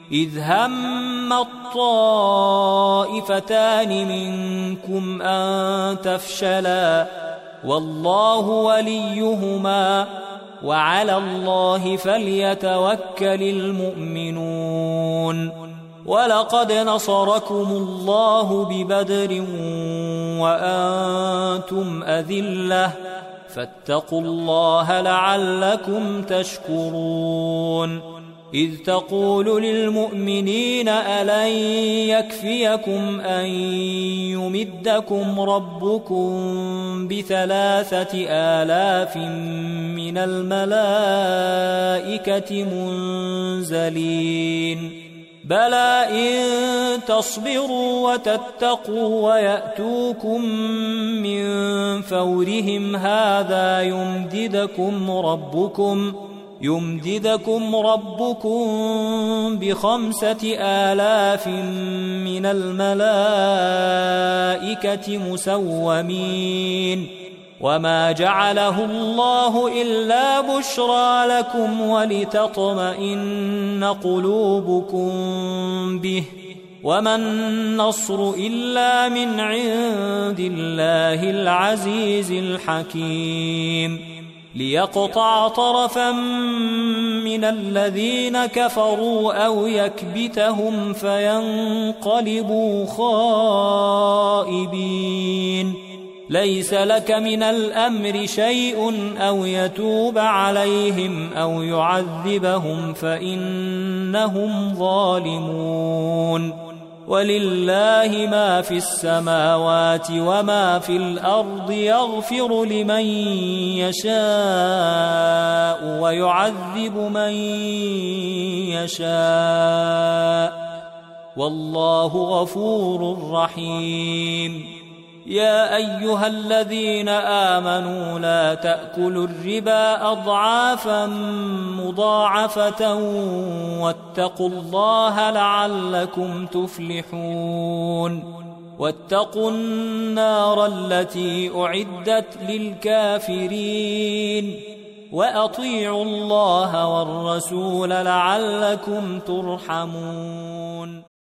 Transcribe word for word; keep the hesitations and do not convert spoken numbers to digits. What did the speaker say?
إذ هم الطائفتان منكم أن تفشلا والله وليهما وعلى الله فليتوكل المؤمنون ولقد نصركم الله ببدر وأنتم أذلة فاتقوا الله لعلكم تشكرون إذ تقول للمؤمنين ألن يكفيكم أن يمدكم ربكم بثلاثة آلاف من الملائكة منزلين بلى إن تصبروا وتتقوا ويأتوكم من فورهم هذا يمددكم ربكم يمددكم ربكم بخمسة آلاف من الملائكة مسومين وما جعله الله إلا بشرى لكم ولتطمئن قلوبكم به وما النصر إلا من عند الله العزيز الحكيم ليقطع طرفا من الذين كفروا أو يكبتهم فينقلبوا خائبين ليس لك من الأمر شيء أو يتوب عليهم أو يعذبهم فإنهم ظالمون ولله ما في السماوات وما في الأرض يغفر لمن يشاء ويعذب من يشاء والله غفور رحيم يا أيها الذين آمنوا لا تأكلوا الربا أضعافا مضاعفة واتقوا الله لعلكم تفلحون واتقوا النار التي أعدت للكافرين وأطيعوا الله والرسول لعلكم ترحمون.